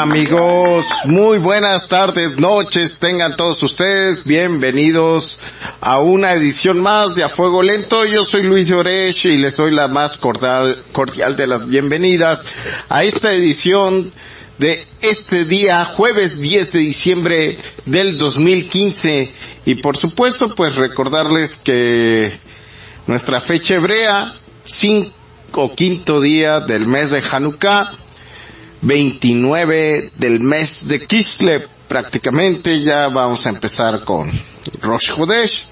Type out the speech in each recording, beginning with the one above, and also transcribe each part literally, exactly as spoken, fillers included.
amigos? Muy buenas tardes, noches, tengan todos ustedes bienvenidos a una edición más de A Fuego Lento. Yo soy Luis Llorech y les doy la más cordial, cordial de las bienvenidas a esta edición de este día, jueves diez de diciembre del dos mil quince. Y por supuesto, pues recordarles que nuestra fecha hebrea, cinco, quinto día del mes de Hanukkah, veintinueve del mes de Kislev, prácticamente ya vamos a empezar con Rosh Chodesh,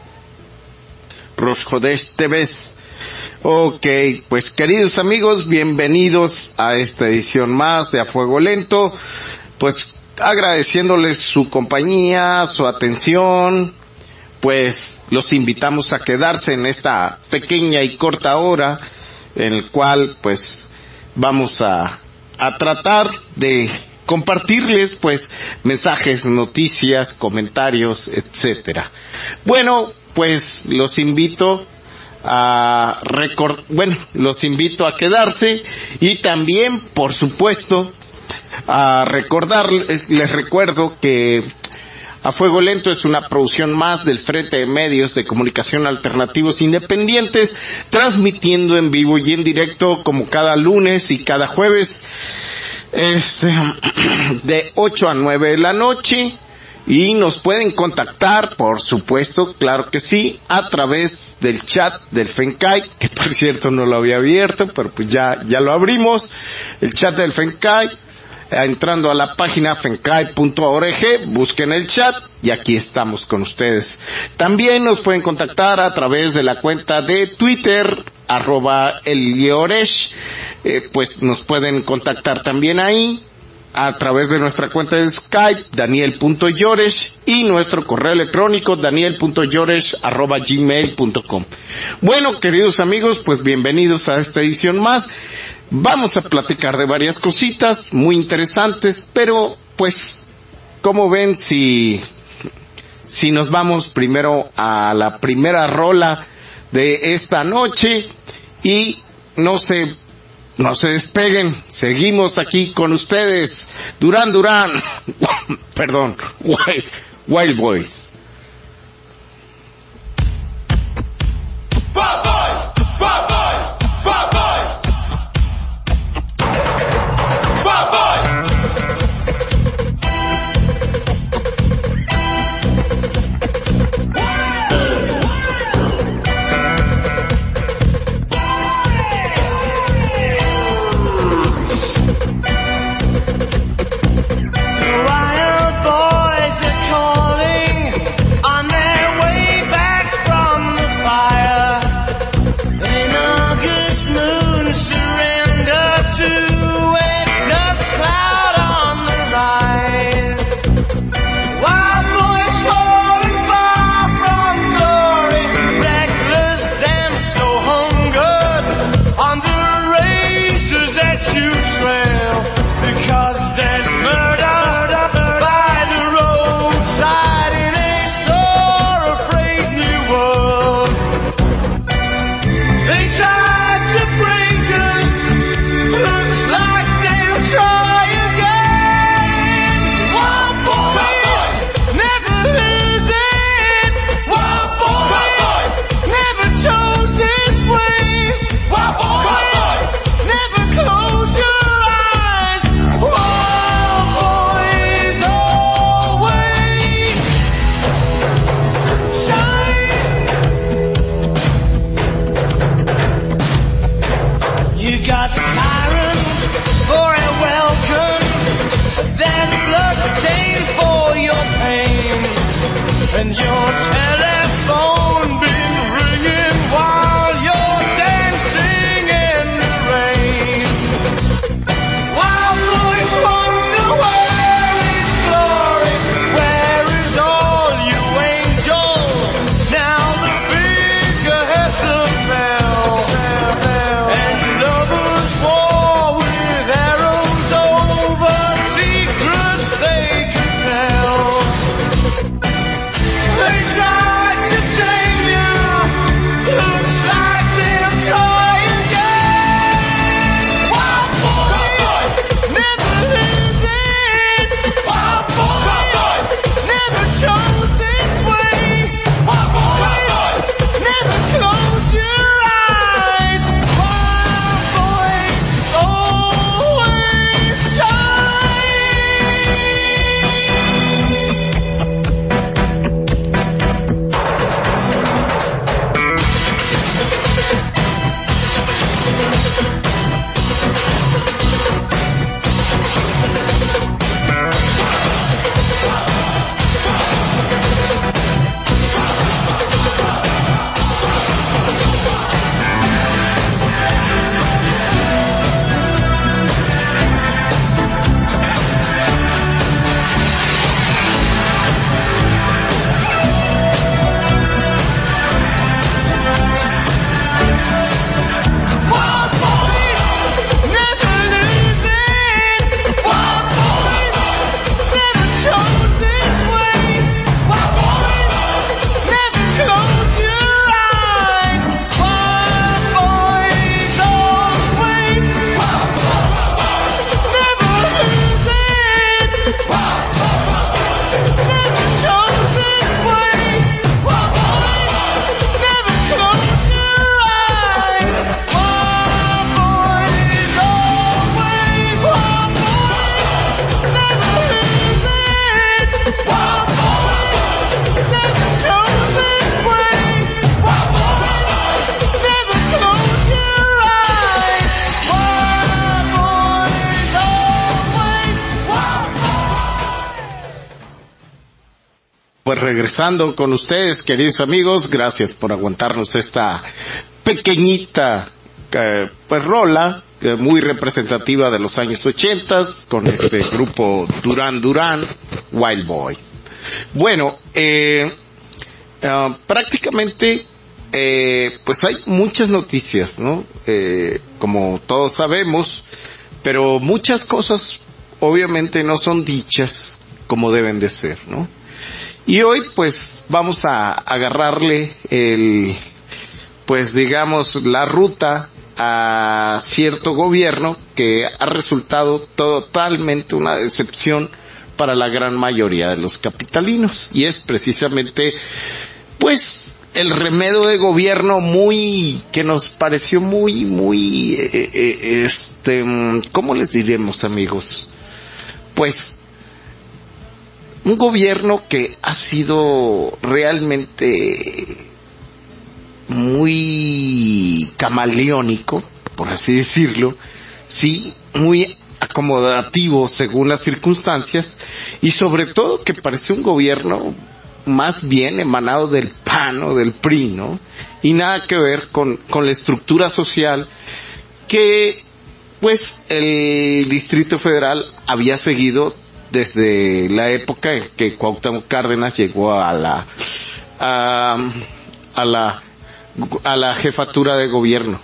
Rosh Chodesh Teves. Ok, pues queridos amigos, bienvenidos a esta edición más de A Fuego Lento, pues agradeciéndoles su compañía, su atención, pues los invitamos a quedarse en esta pequeña y corta hora en el cual pues vamos a a tratar de compartirles pues mensajes, noticias, comentarios, etcétera. Bueno, pues los invito a record, bueno, los invito a quedarse y también, por supuesto, a recordarles, les recuerdo que A Fuego Lento es una producción más del Frente de Medios de Comunicación Alternativos Independientes, transmitiendo en vivo y en directo como cada lunes y cada jueves, este, de ocho a nueve de la noche, y nos pueden contactar, por supuesto, claro que sí, a través del chat del FENCAI, que por cierto no lo había abierto, pero pues ya, ya lo abrimos, el chat del FENCAI. Entrando a la página fencai punto org, busquen el chat y aquí estamos con ustedes. También nos pueden contactar a través de la cuenta de Twitter, arroba el Llorech, eh, pues nos pueden contactar también ahí, a través de nuestra cuenta de Skype, daniel punto llorech, y nuestro correo electrónico, daniel punto llorech arroba gmail punto com. Bueno, queridos amigos, pues bienvenidos a esta edición más. Vamos a platicar de varias cositas muy interesantes, pero pues, ¿cómo ven si, si nos vamos primero a la primera rola de esta noche? Y no se, no se despeguen, seguimos aquí con ustedes, Duran Duran, perdón, Wild, Wild Boys. Wild Boys, Wild Boys, Wild Boys. Wild Boys! Wild boys are calling on their way back from the fire. An August moon surrender to dust cloud on the rise. Wild boys falling far from glory, reckless and so hungered on the razors that you trail, because there's murder by the roadside in a sore afraid new world. They tried to break us, looks like they'll try again. Wild boys, never losing. Wild boys, never chose this way. Wild boys, never close your eyes. Wild boys always shine. You got tyrants for a welcome, then bloodstained for your pain, and your telephone been ringing while you're dancing in the rain. Wild boys wonder where is glory, where is all you angels? Now the bigger heads of hell, and lovers war with arrows over secrets they could tell. They tried to tame you Pues regresando con ustedes, queridos amigos, gracias por aguantarnos esta pequeñita eh, pues rola eh, muy representativa de los años ochentas con este grupo Duran Duran, Wild Boys. Bueno, eh, uh, prácticamente eh, pues hay muchas noticias, ¿no? Eh, como todos sabemos, pero muchas cosas obviamente no son dichas como deben de ser, ¿no? Y hoy pues vamos a agarrarle el, pues digamos, la ruta a cierto gobierno que ha resultado totalmente una decepción para la gran mayoría de los capitalinos. Y es precisamente, pues, el remedio de gobierno muy, que nos pareció muy, muy, eh, eh, este, ¿cómo les diremos, amigos? Pues, un gobierno que ha sido realmente muy camaleónico, por así decirlo, sí, muy acomodativo según las circunstancias, y sobre todo que parece un gobierno más bien emanado del P A N o del P R I, ¿no? Y nada que ver con, con la estructura social que, pues, el Distrito Federal había seguido desde la época en que Cuauhtémoc Cárdenas llegó a la a, a la a la jefatura de gobierno.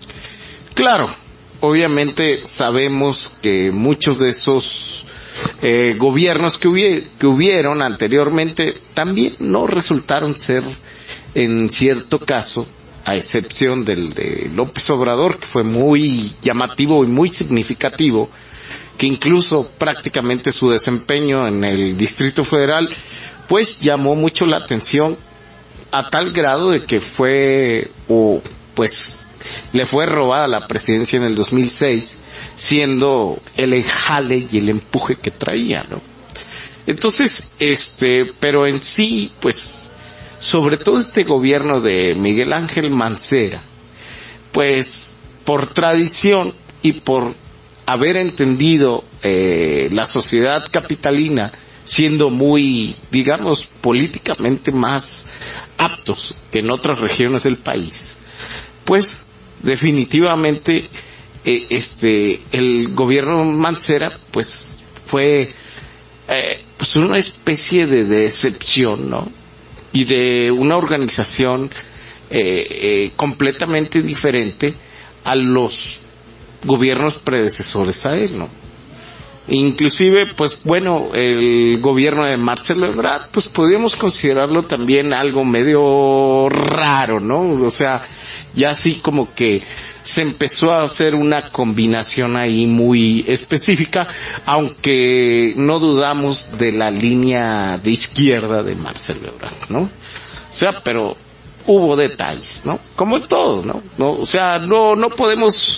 Claro, obviamente sabemos que muchos de esos eh, gobiernos que, hubi- que hubieron anteriormente también no resultaron ser, en cierto caso, a excepción del de López Obrador, que fue muy llamativo y muy significativo, que incluso prácticamente su desempeño en el Distrito Federal pues llamó mucho la atención a tal grado de que fue o pues le fue robada la presidencia en el dos mil seis, siendo el enjale y el empuje que traía, ¿no? Entonces, este, pero en sí, pues, sobre todo este gobierno de Miguel Ángel Mancera, pues, por tradición y por haber entendido eh, la sociedad capitalina siendo muy, digamos, políticamente más aptos que en otras regiones del país, pues definitivamente eh, este el gobierno Mancera pues fue eh, pues una especie de decepción, ¿no? Y de una organización eh, eh, completamente diferente a los gobiernos predecesores a él, ¿no? Inclusive, pues bueno, el gobierno de Marcelo Ebrard, pues podríamos considerarlo también algo medio raro, ¿no? O sea, ya así como que se empezó a hacer una combinación ahí muy específica, aunque no dudamos de la línea de izquierda de Marcelo Ebrard, ¿no? O sea, pero hubo detalles, ¿no? Como en todo, ¿no? No, o sea, no, no podemos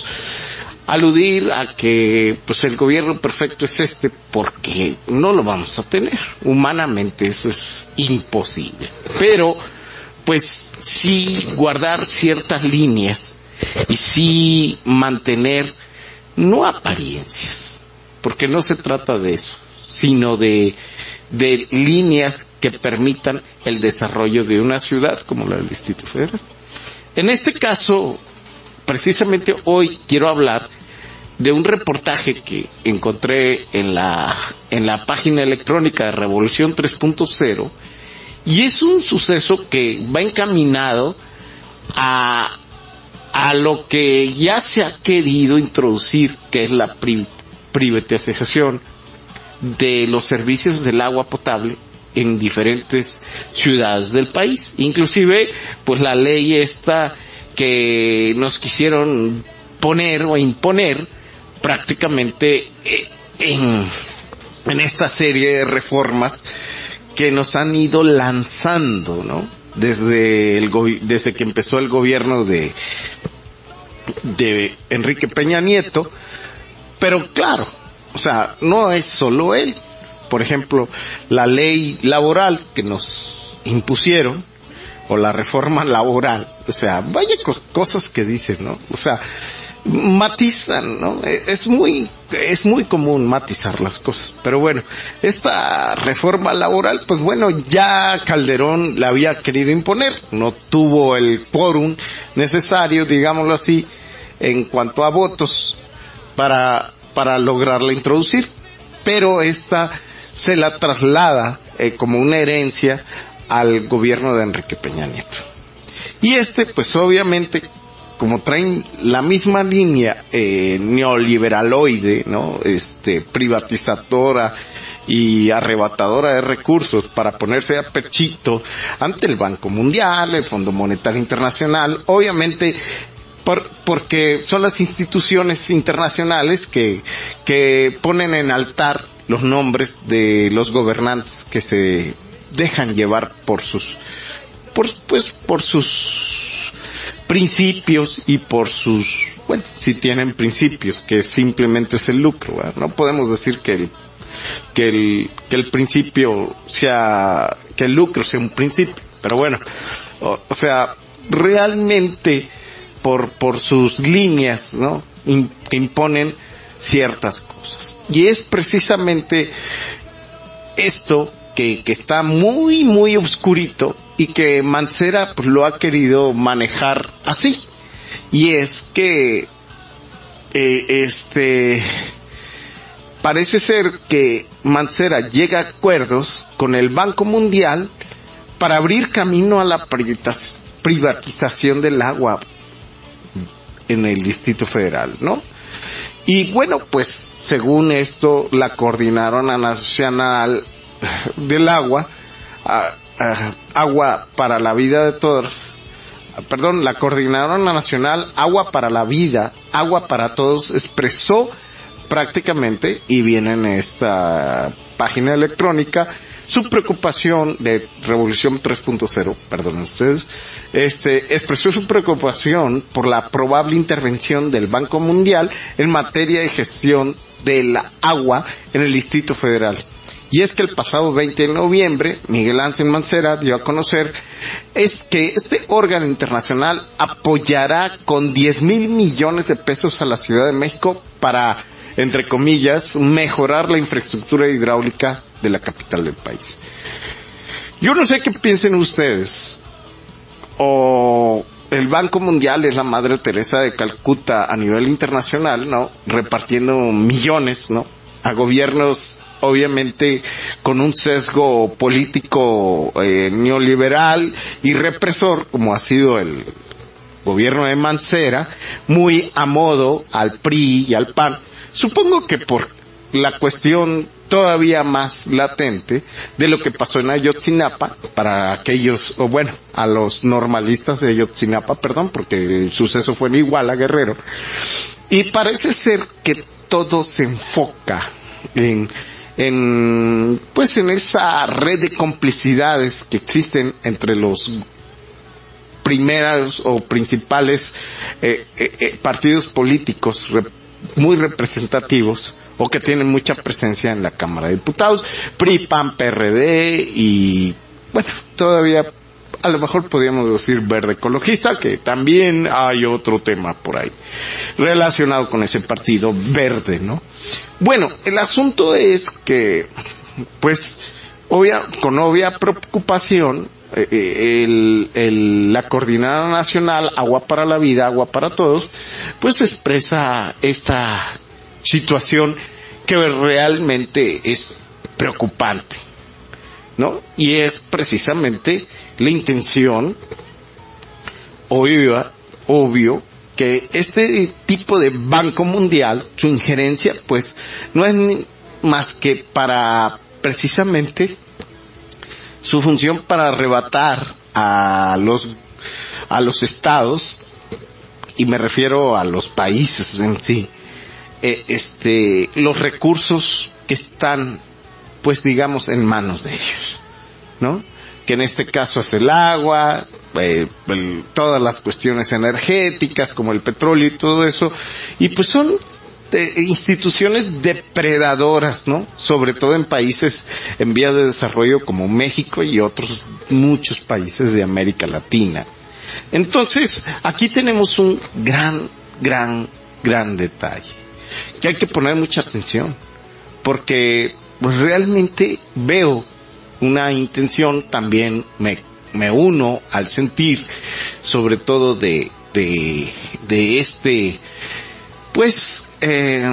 aludir a que pues el gobierno perfecto es este, porque no lo vamos a tener. Humanamente eso es imposible. Pero pues sí guardar ciertas líneas y sí mantener, no apariencias, porque no se trata de eso, sino de, de líneas que permitan el desarrollo de una ciudad como la del Distrito Federal. En este caso, precisamente hoy quiero hablar de un reportaje que encontré en la, en la página electrónica de Revolución tres punto cero, y es un suceso que va encaminado a, a lo que ya se ha querido introducir, que es la pri, privatización de los servicios del agua potable en diferentes ciudades del país. Inclusive, pues la ley esta que nos quisieron poner o imponer prácticamente en, en esta serie de reformas que nos han ido lanzando, ¿no? Desde el desde que empezó el gobierno de de Enrique Peña Nieto. Pero claro, o sea, no es solo él. Por ejemplo, la ley laboral que nos impusieron, o la reforma laboral, o sea, vaya co- cosas que dicen, ¿no? O sea, matizan, ¿no? Es muy, es muy común matizar las cosas. Pero bueno, esta reforma laboral, pues bueno, ya Calderón la había querido imponer, no tuvo el quórum necesario, digámoslo así, en cuanto a votos para, para lograrla introducir. Pero esta se la traslada eh, como una herencia al gobierno de Enrique Peña Nieto. Y este, pues obviamente, como traen la misma línea eh, neoliberaloide, ¿no? Este, privatizadora y arrebatadora de recursos para ponerse a pechito ante el Banco Mundial, el Fondo Monetario Internacional, obviamente, por, porque son las instituciones internacionales que, que ponen en altar los nombres de los gobernantes que se dejan llevar por sus, por, pues, por sus principios y por sus, bueno, si tienen principios, que simplemente es el lucro, ¿verdad? No podemos decir que el, que el, que el principio sea, que el lucro sea un principio, pero bueno, o, o sea, realmente por, por sus líneas, ¿no? In, imponen ciertas cosas. Y es precisamente esto que, que está muy, muy oscurito y que Mancera pues lo ha querido manejar así. Y es que, eh, este, parece ser que Mancera llega a acuerdos con el Banco Mundial para abrir camino a la privatización del agua en el Distrito Federal, ¿no? Y bueno, pues según esto, la Coordinadora Nacional del Agua, a, a, Agua para la Vida de Todos, perdón, la Coordinadora Nacional Agua para la Vida, Agua para Todos, expresó prácticamente, y viene en esta página electrónica, su preocupación de Revolución tres punto cero, perdón ustedes, este, expresó su preocupación por la probable intervención del Banco Mundial en materia de gestión del agua en el Distrito Federal. Y es que el pasado veinte de noviembre, Miguel Ángel Mancera dio a conocer es que este órgano internacional apoyará con diez mil millones de pesos a la Ciudad de México para, entre comillas, mejorar la infraestructura hidráulica de la capital del país. Yo no sé qué piensen ustedes, o el Banco Mundial es la Madre Teresa de Calcuta a nivel internacional, ¿no? Repartiendo millones, ¿no? A gobiernos, obviamente, con un sesgo político eh, neoliberal y represor, como ha sido el gobierno de Mancera, muy a modo al P R I y al P A N. Supongo que por la cuestión todavía más latente de lo que pasó en Ayotzinapa, para aquellos, o bueno, a los normalistas de Ayotzinapa, perdón, porque el suceso fue en Iguala, Guerrero, y parece ser que todo se enfoca en, en, pues en esa red de complicidades que existen entre los primeros o principales eh, eh, eh, partidos políticos rep- muy representativos o que tienen mucha presencia en la Cámara de Diputados, P R I, P A N, P R D y, bueno, todavía a lo mejor podríamos decir verde ecologista, que también hay otro tema por ahí relacionado con ese partido verde, ¿no? Bueno, el asunto es que, pues, obvia, con obvia preocupación, eh, el, el, la Coordinadora Nacional Agua para la Vida, Agua para Todos, pues expresa esta situación que realmente es preocupante, ¿no? Y es precisamente la intención, obvio, obvio, que este tipo de Banco Mundial, su injerencia, pues, no es más que para, precisamente, su función para arrebatar a los, a los estados, y me refiero a los países en sí, eh, este, los recursos que están, pues digamos, en manos de ellos, ¿no? Que en este caso es el agua, eh, el, todas las cuestiones energéticas como el petróleo y todo eso, y pues son eh, instituciones depredadoras, ¿no? Sobre todo en países en vías de desarrollo como México y otros muchos países de América Latina. Entonces, aquí tenemos un gran, gran, gran detalle, que hay que poner mucha atención, porque pues realmente veo una intención, también me, me uno al sentir, sobre todo de, de, de este, pues, eh,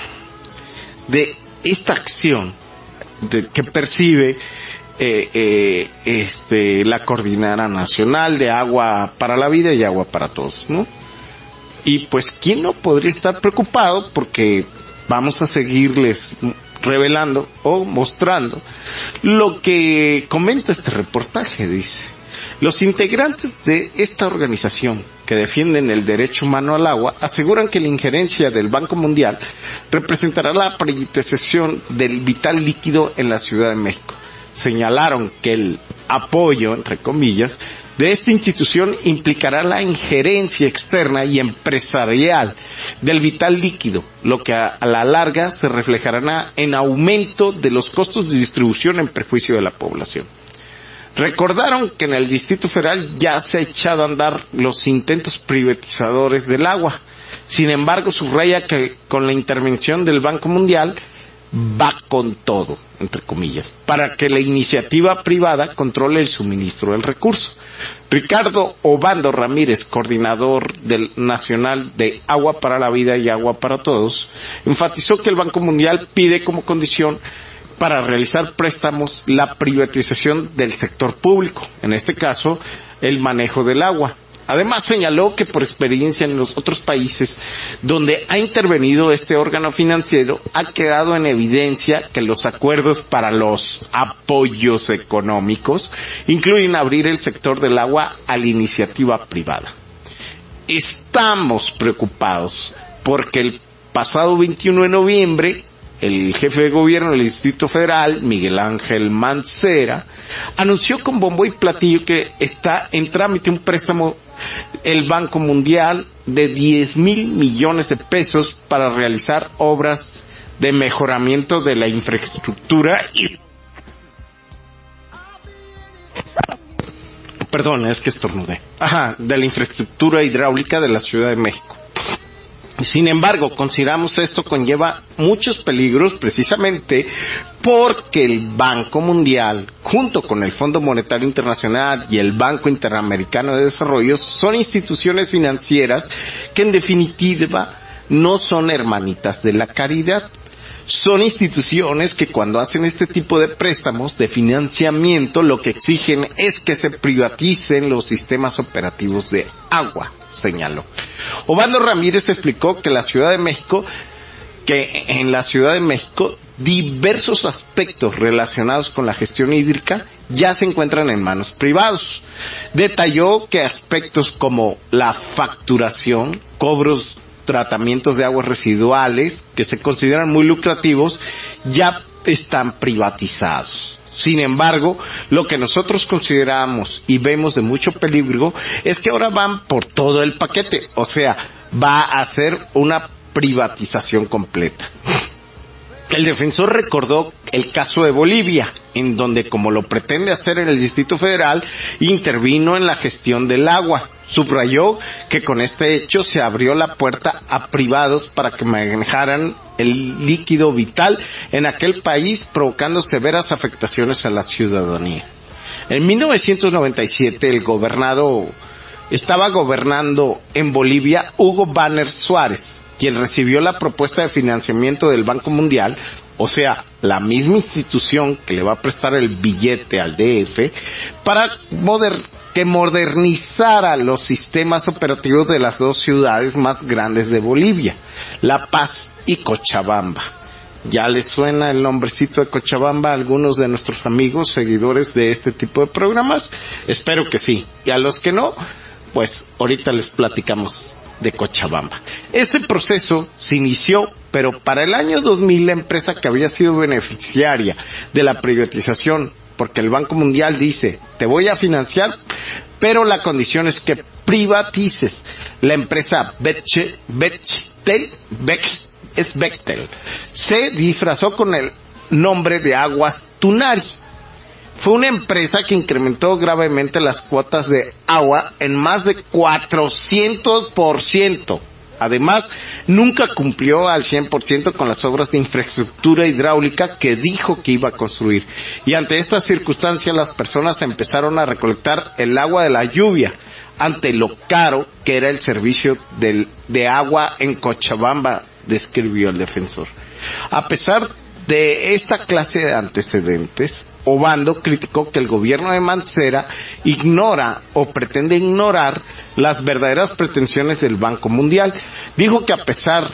de esta acción de, que percibe eh, eh, este, la Coordinadora Nacional de Agua para la Vida y Agua para Todos, ¿no? Y pues, ¿quién no podría estar preocupado? Porque vamos a seguirles revelando o mostrando lo que comenta este reportaje. Dice: los integrantes de esta organización que defienden el derecho humano al agua aseguran que la injerencia del Banco Mundial representará la privatización del vital líquido en la Ciudad de México. Señalaron que el apoyo, entre comillas, de esta institución implicará la injerencia externa y empresarial del vital líquido, lo que a la larga se reflejará en aumento de los costos de distribución en perjuicio de la población. Recordaron que en el Distrito Federal ya se ha echado a andar los intentos privatizadores del agua. Sin embargo, subraya que con la intervención del Banco Mundial va con todo, entre comillas, para que la iniciativa privada controle el suministro del recurso. Ricardo Obando Ramírez, coordinador del Nacional de Agua para la Vida y Agua para Todos, enfatizó que el Banco Mundial pide como condición para realizar préstamos la privatización del sector público, en este caso, el manejo del agua. Además señaló que por experiencia en los otros países donde ha intervenido este órgano financiero ha quedado en evidencia que los acuerdos para los apoyos económicos incluyen abrir el sector del agua a la iniciativa privada. Estamos preocupados porque el pasado veintiuno de noviembre el jefe de gobierno del Distrito Federal, Miguel Ángel Mancera, anunció con bombo y platillo que está en trámite un préstamo el Banco Mundial de diez mil millones de pesos para realizar obras de mejoramiento de la infraestructura y... Perdón, es que estornudé. Ajá, de la infraestructura hidráulica de la Ciudad de México. Sin embargo, consideramos esto conlleva muchos peligros precisamente porque el Banco Mundial, junto con el Fondo Monetario Internacional y el Banco Interamericano de Desarrollo, son instituciones financieras que en definitiva no son hermanitas de la caridad. Son instituciones que cuando hacen este tipo de préstamos de financiamiento lo que exigen es que se privaticen los sistemas operativos de agua, señaló. Obando Ramírez explicó que la Ciudad de México, que en la Ciudad de México diversos aspectos relacionados con la gestión hídrica ya se encuentran en manos privados. Detalló que aspectos como la facturación, cobros, tratamientos de aguas residuales que se consideran muy lucrativos ya están privatizados. Sin embargo, lo que nosotros consideramos y vemos de mucho peligro es que ahora van por todo el paquete, o sea, va a ser una privatización completa. El defensor recordó el caso de Bolivia, en donde, como lo pretende hacer en el Distrito Federal, intervino en la gestión del agua. Subrayó que con este hecho se abrió la puerta a privados para que manejaran el líquido vital en aquel país, provocando severas afectaciones a la ciudadanía. En mil novecientos noventa y siete, el gobernado estaba gobernando en Bolivia Hugo Banner Suárez, quien recibió la propuesta de financiamiento del Banco Mundial, o sea, la misma institución que le va a prestar el billete al D F, para moder- que modernizara los sistemas operativos de las dos ciudades más grandes de Bolivia, La Paz y Cochabamba. ¿Ya les suena el nombrecito de Cochabamba a algunos de nuestros amigos seguidores de este tipo de programas? Espero que sí. Y a los que no, pues ahorita les platicamos de Cochabamba. Este proceso se inició, pero para el año dos mil la empresa que había sido beneficiaria de la privatización, porque el Banco Mundial dice, te voy a financiar, pero la condición es que privatices. La empresa Bechtel, Bechtel, Bex, es Bechtel, se disfrazó con el nombre de Aguas Tunari. Fue una empresa que incrementó gravemente las cuotas de agua en más de cuatrocientos por ciento. Además, nunca cumplió al cien por ciento con las obras de infraestructura hidráulica que dijo que iba a construir. Y ante esta circunstancia, las personas empezaron a recolectar el agua de la lluvia, ante lo caro que era el servicio del, de agua en Cochabamba, describió el defensor. A pesar de esta clase de antecedentes, Obando criticó que el gobierno de Mancera ignora o pretende ignorar las verdaderas pretensiones del Banco Mundial. Dijo que a pesar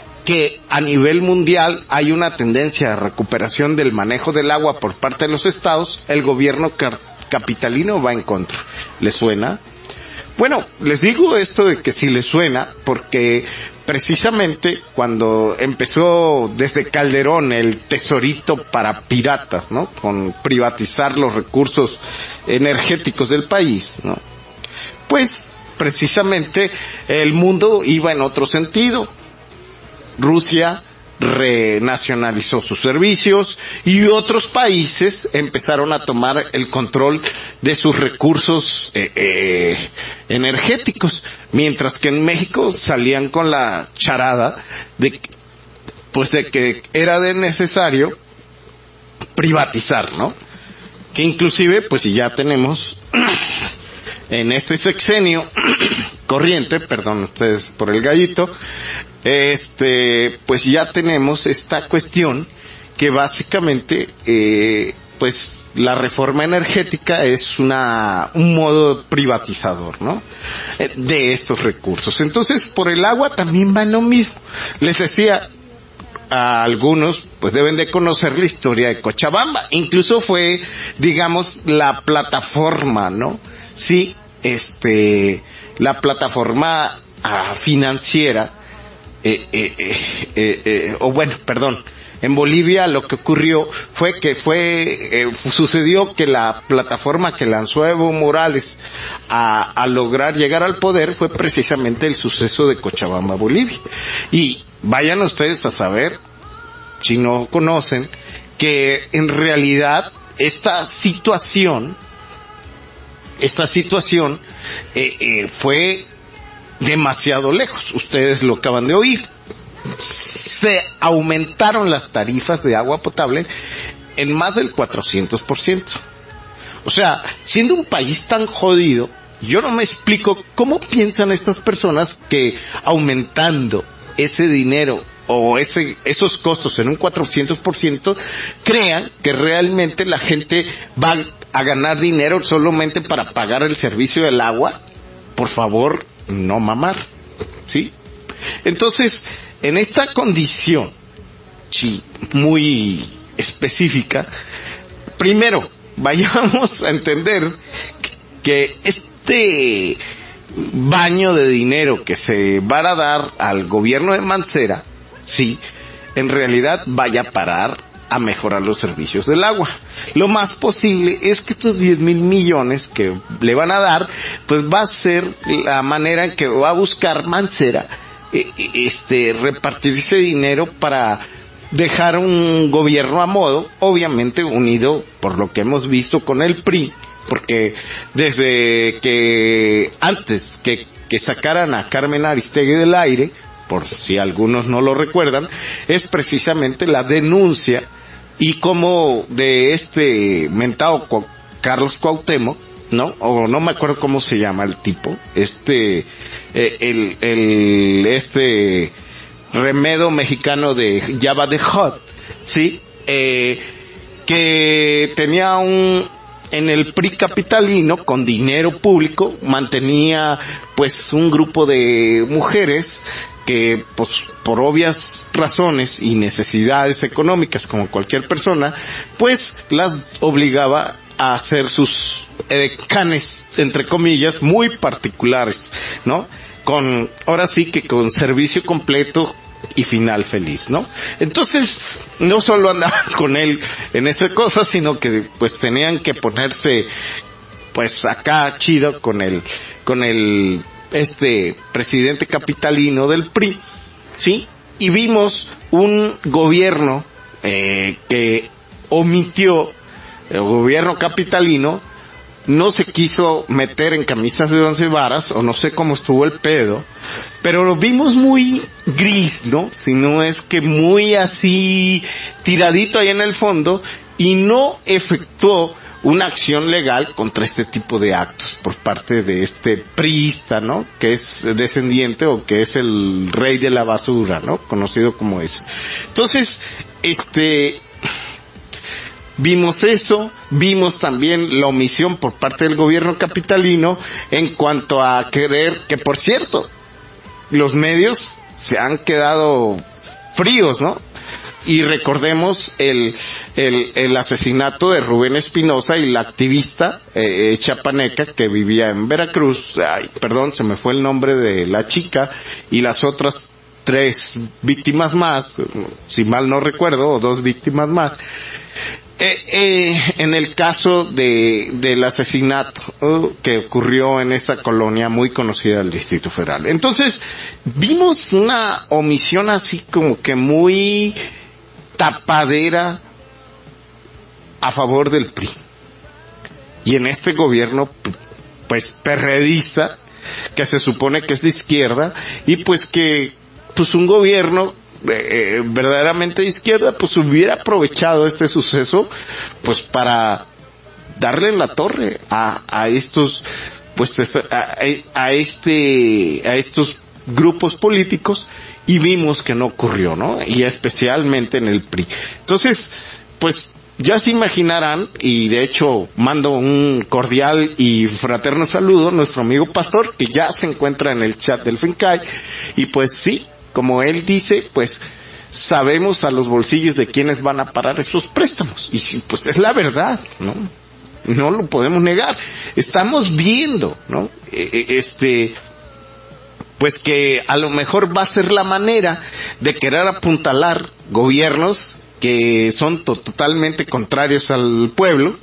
que a nivel mundial hay una tendencia de recuperación del manejo del agua por parte de los estados, el gobierno capitalino va en contra. ¿Le suena? Bueno, les digo esto de que sí les suena porque precisamente cuando empezó desde Calderón el tesorito para piratas, ¿no? Con privatizar los recursos energéticos del país, ¿no? Pues precisamente el mundo iba en otro sentido. Rusia renacionalizó sus servicios y otros países empezaron a tomar el control de sus recursos eh, eh, energéticos, mientras que en México salían con la charada de pues de que era de necesario privatizar, ¿no? Que inclusive pues ya tenemos en este sexenio corriente, perdón ustedes por el gallito, este, pues ya tenemos esta cuestión que básicamente, eh, pues la reforma energética es una, un modo privatizador, ¿no? Eh, de estos recursos. Entonces, por el agua también va lo mismo. Les decía, a algunos, pues deben de conocer la historia de Cochabamba. Incluso fue, digamos, la plataforma, ¿no? Sí, este, la plataforma ah, financiera, eh, eh, eh, eh, eh, o bueno, perdón, en Bolivia lo que ocurrió fue que fue, eh, sucedió que la plataforma que lanzó Evo Morales a, a lograr llegar al poder fue precisamente el suceso de Cochabamba, Bolivia. Y vayan ustedes a saber, si no conocen, que en realidad esta situación, esta situación eh, eh, fue demasiado lejos. Ustedes lo acaban de oír. Se aumentaron las tarifas de agua potable en más del cuatrocientos por ciento. O sea, siendo un país tan jodido, yo no me explico cómo piensan estas personas que aumentando ese dinero o ese, esos costos en un cuatrocientos por ciento, crean que realmente la gente va a ganar dinero solamente para pagar el servicio del agua. Por favor, no mamar, ¿sí? Entonces, en esta condición, sí, muy específica, primero, vayamos a entender que este baño de dinero que se va a dar al gobierno de Mancera, sí, en realidad vaya a parar a mejorar los servicios del agua. Lo más posible es que estos diez mil millones que le van a dar, pues va a ser la manera en que va a buscar Mancera, eh, este, repartir ese dinero para dejar un gobierno a modo, obviamente unido por lo que hemos visto con el P R I, porque desde que antes que, que sacaran a Carmen Aristegui del aire, por si algunos no lo recuerdan, es precisamente la denuncia y como de este mentado Carlos Cuauhtémoc, ¿no? O no me acuerdo cómo se llama el tipo, este, eh, el, el, este remedo mexicano de Java de Hutt, ¿sí? Eh, que tenía un, en el P R I capitalino, con dinero público, mantenía, pues, un grupo de mujeres que, pues, por obvias razones y necesidades económicas, como cualquier persona, pues, las obligaba a hacer sus eh, canes, entre comillas, muy particulares, ¿no? Con, ahora sí que con servicio completo y final feliz, ¿no? Entonces, no solo andaban con él en esa cosa, sino que, pues, tenían que ponerse, pues, acá chido con el, con el, este, presidente capitalino del P R I, ¿sí? Y vimos un gobierno, eh, que omitió, el gobierno capitalino, no se quiso meter en camisas de once varas, o no sé cómo estuvo el pedo, pero lo vimos muy gris, ¿no? Si no es que muy así, tiradito ahí en el fondo, y no efectuó una acción legal contra este tipo de actos por parte de este priista, ¿no? Que es descendiente o que es el rey de la basura, ¿no? Conocido como eso. Entonces, este, vimos eso, vimos también la omisión por parte del gobierno capitalino en cuanto a querer, que por cierto, los medios se han quedado fríos, ¿no? Y recordemos el, el, el asesinato de Rubén Espinosa y la activista eh, chapaneca que vivía en Veracruz. Ay, perdón, se me fue el nombre de la chica, y las otras tres víctimas más, si mal no recuerdo, o dos víctimas más. Eh, eh, en el caso de del asesinato uh, que ocurrió en esa colonia muy conocida del Distrito Federal. Entonces, vimos una omisión así como que muy tapadera a favor del P R I. Y en este gobierno, pues, perredista, que se supone que es de izquierda, y pues que, pues un gobierno Eh, verdaderamente de izquierda, pues hubiera aprovechado este suceso, pues para darle en la torre a, a estos, pues a, a este, a estos grupos políticos, y vimos que no ocurrió, ¿no? Y especialmente en el P R I. Entonces, pues ya se imaginarán, y de hecho mando un cordial y fraterno saludo a nuestro amigo Pastor, que ya se encuentra en el chat del FinCay, y pues sí, como él dice, pues sabemos a los bolsillos de quienes van a parar esos préstamos. Y sí, pues es la verdad, ¿no? No lo podemos negar. Estamos viendo, ¿no? Este, pues que a lo mejor va a ser la manera de querer apuntalar gobiernos que son to- totalmente contrarios al pueblo.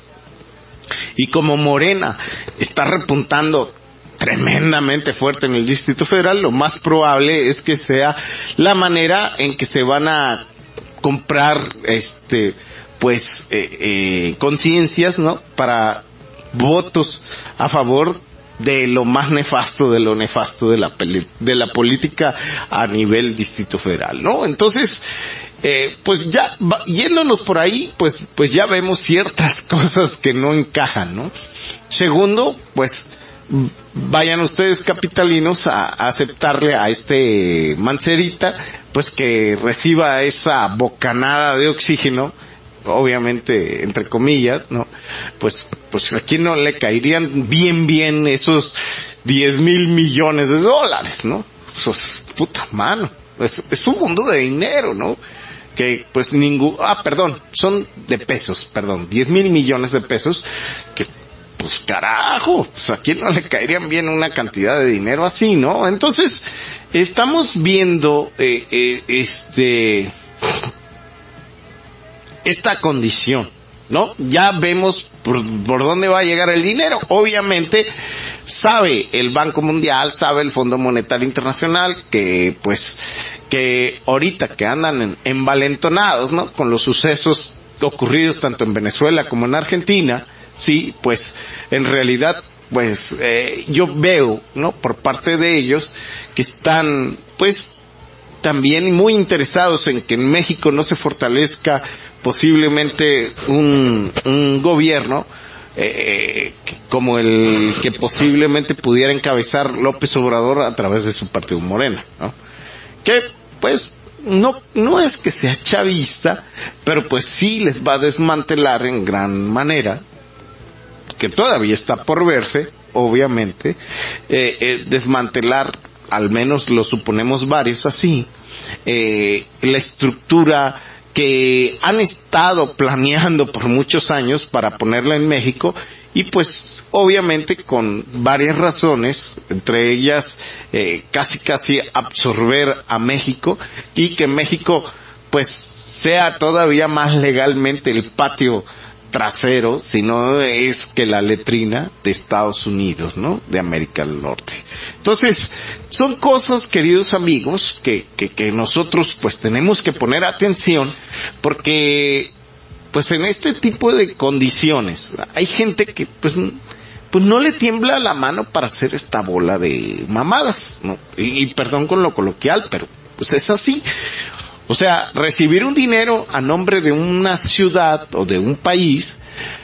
Y como Morena está repuntando tremendamente fuerte en el Distrito Federal, lo más probable es que sea la manera en que se van a comprar, este, pues, eh, eh, conciencias, ¿no? Para votos a favor de lo más nefasto de lo nefasto de la peli- de la política a nivel Distrito Federal, ¿no? Entonces, eh, pues ya, va, yéndonos por ahí, pues, pues ya vemos ciertas cosas que no encajan, ¿no? Segundo, pues, vayan ustedes capitalinos a, a aceptarle a este Mancerita, pues que reciba esa bocanada de oxígeno, obviamente entre comillas, ¿no? Pues, pues aquí no le caerían bien bien esos diez mil millones de dólares, ¿no? Esos, puta mano, es, es un mundo de dinero, ¿no? Que pues ningún, ah, perdón, son de pesos, perdón, diez mil millones de pesos, que pues carajo, pues a quién no le caerían bien una cantidad de dinero así, ¿no? Entonces, estamos viendo, eh, eh, este, esta condición, ¿no? Ya vemos por, por dónde va a llegar el dinero. Obviamente, sabe el Banco Mundial, sabe el Fondo Monetario Internacional, que pues, que ahorita que andan en, envalentonados, ¿no? Con los sucesos ocurridos tanto en Venezuela como en Argentina, sí, pues, en realidad, pues, eh, yo veo, ¿no? Por parte de ellos, que están, pues, también muy interesados en que en México no se fortalezca posiblemente un, un gobierno eh, como el que posiblemente pudiera encabezar López Obrador a través de su partido Morena, ¿no? Que pues no no es que sea chavista, pero pues sí les va a desmantelar en gran manera, que todavía está por verse, obviamente, eh, eh, desmantelar, al menos lo suponemos varios así, eh, la estructura que han estado planeando por muchos años para ponerla en México, y pues obviamente con varias razones, entre ellas eh, casi casi absorber a México, y que México pues sea todavía más legalmente el patio trasero, si no es que la letrina de Estados Unidos, ¿no? De América del Norte. Entonces, son cosas, queridos amigos, que, que, que nosotros pues tenemos que poner atención, porque pues en este tipo de condiciones hay gente que pues pues no le tiembla la mano para hacer esta bola de mamadas, ¿no? Y, y perdón con lo coloquial, pero pues es así. O sea, recibir un dinero a nombre de una ciudad o de un país,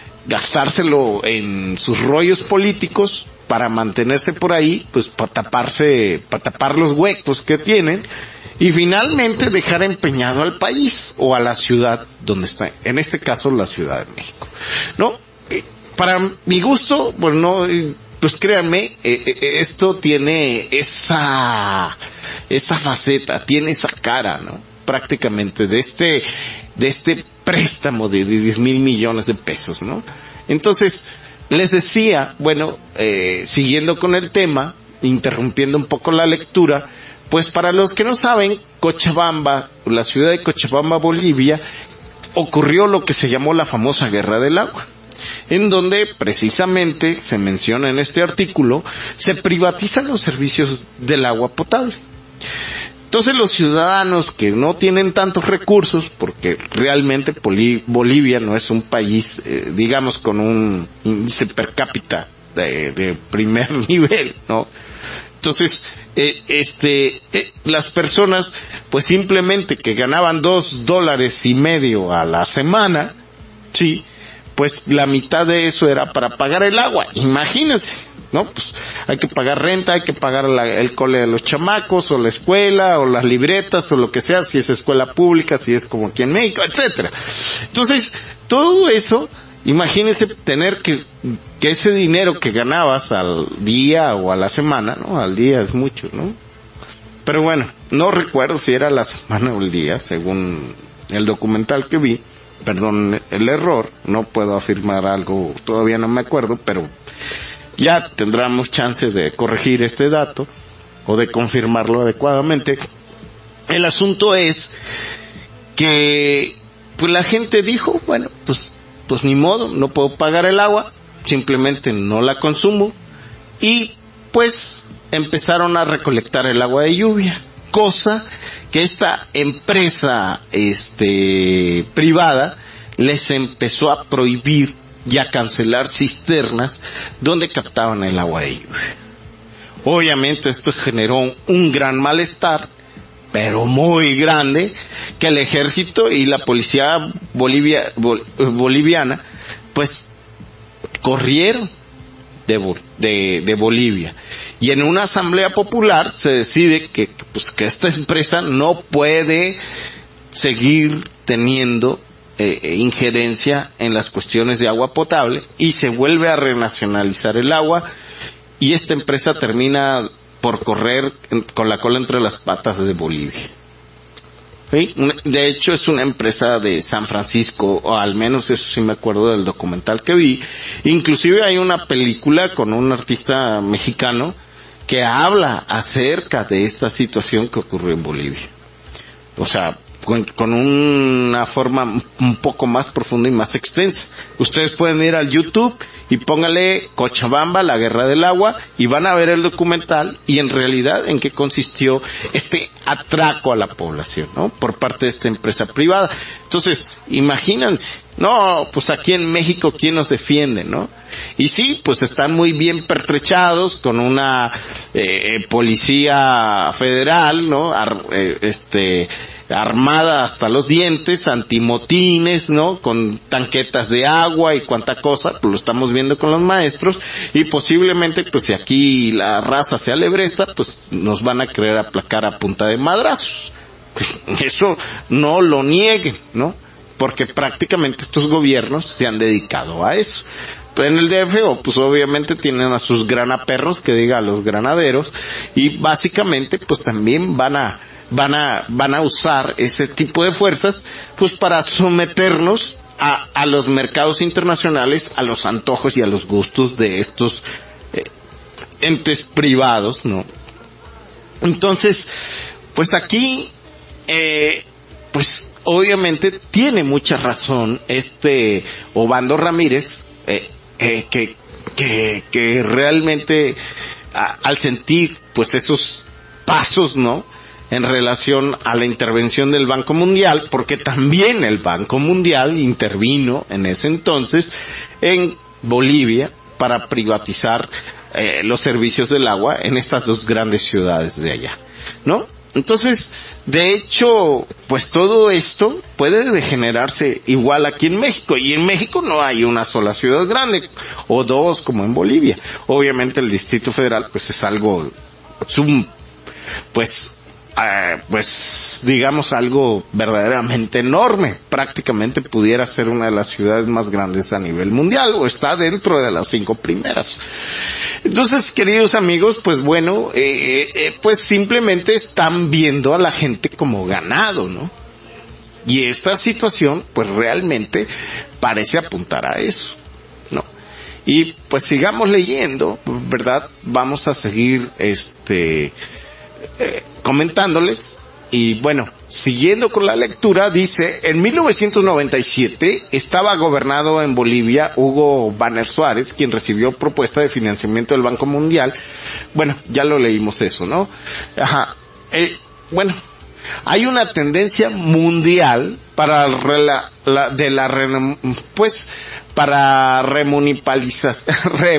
gastárselo en sus rollos políticos para mantenerse por ahí, pues para taparse, para tapar los huecos que tienen, y finalmente dejar empeñado al país o a la ciudad donde está, en este caso la Ciudad de México, ¿no? Para mi gusto, bueno, no, pues créanme, eh, eh, esto tiene esa, esa faceta, tiene esa cara, ¿no? Prácticamente de este, de este préstamo de diez mil millones de pesos, ¿no? Entonces, les decía, bueno, eh, siguiendo con el tema, interrumpiendo un poco la lectura, pues para los que no saben, Cochabamba, la ciudad de Cochabamba, Bolivia, ocurrió lo que se llamó la famosa Guerra del Agua, en donde precisamente se menciona en este artículo, se privatizan los servicios del agua potable. Entonces los ciudadanos que no tienen tantos recursos, porque realmente Bolivia no es un país, eh, digamos, con un índice per cápita de, de primer nivel, ¿no? Entonces, eh, este, eh, las personas, pues simplemente que ganaban dos dólares y medio a la semana, sí, pues la mitad de eso era para pagar el agua, imagínense, ¿no? Pues hay que pagar renta, hay que pagar la, el cole de los chamacos, o la escuela, o las libretas, o lo que sea, si es escuela pública, si es como aquí en México, etcétera. Entonces, todo eso, imagínense tener que, que ese dinero que ganabas al día o a la semana, ¿no? Al día es mucho, ¿no? Pero bueno, no recuerdo si era la semana o el día, según el documental que vi, perdón el error, no puedo afirmar algo, todavía no me acuerdo, pero ya tendremos chance de corregir este dato o de confirmarlo adecuadamente. El asunto es que pues la gente dijo, bueno, pues pues ni modo, no puedo pagar el agua, simplemente no la consumo, y pues empezaron a recolectar el agua de lluvia, cosa que esta empresa este privada les empezó a prohibir y a cancelar cisternas donde captaban el agua de lluvia. Obviamente esto generó un gran malestar, pero muy grande, que el ejército y la policía bolivia, bol, boliviana pues corrieron de, de, de Bolivia, y en una asamblea popular se decide que pues que esta empresa no puede seguir teniendo eh, injerencia en las cuestiones de agua potable, y se vuelve a renacionalizar el agua, y esta empresa termina por correr con la cola entre las patas de Bolivia. ¿Sí? De hecho es una empresa de San Francisco, o al menos eso sí me acuerdo del documental que vi. Inclusive hay una película con un artista mexicano que habla acerca de esta situación que ocurrió en Bolivia. O sea, con, con una forma un poco más profunda y más extensa. Ustedes pueden ir al YouTube y póngale Cochabamba, la guerra del agua, y van a ver el documental y en realidad en qué consistió este atraco a la población, ¿no? Por parte de esta empresa privada. Entonces, imagínense, no, pues aquí en México, ¿quién nos defiende, no? Y sí, pues están muy bien pertrechados con una eh, policía federal, ¿no? Ar, eh, este... armada hasta los dientes, antimotines, ¿no? Con tanquetas de agua y cuanta cosa, pues lo estamos viendo con los maestros, y posiblemente, pues si aquí la raza se alebresta, pues nos van a querer aplacar a punta de madrazos. Eso no lo nieguen, ¿no? Porque prácticamente estos gobiernos se han dedicado a eso. En el D F O, pues obviamente tienen a sus granaperros, que diga a los granaderos, y básicamente, pues también van a van a van a usar ese tipo de fuerzas pues para someternos a a los mercados internacionales, a los antojos y a los gustos de estos eh, entes privados, ¿no? Entonces, pues aquí eh pues obviamente tiene mucha razón este Obando Ramírez, eh, eh que que que realmente a, al sentir pues esos pasos, ¿no?, en relación a la intervención del Banco Mundial, porque también el Banco Mundial intervino en ese entonces en Bolivia para privatizar eh, los servicios del agua en estas dos grandes ciudades de allá, ¿no? Entonces, de hecho, pues todo esto puede degenerarse igual aquí en México, y en México no hay una sola ciudad grande, o dos como en Bolivia. Obviamente el Distrito Federal pues es algo, es un, pues, Uh, pues digamos algo verdaderamente enorme, prácticamente pudiera ser una de las ciudades más grandes a nivel mundial, o está dentro de las cinco primeras. Entonces, queridos amigos, pues bueno, eh, eh, pues simplemente están viendo a la gente como ganado, ¿no? Y esta situación pues realmente parece apuntar a eso, ¿no? Y pues sigamos leyendo, ¿verdad? Vamos a seguir este Eh, comentándoles, y bueno, siguiendo con la lectura, dice, en mil novecientos noventa y siete estaba gobernado en Bolivia Hugo Banner Suárez, quien recibió propuesta de financiamiento del Banco Mundial. Bueno, ya lo leímos eso, ¿no? Ajá. Eh, bueno, hay una tendencia mundial para la, la de la pues para remunicipalización,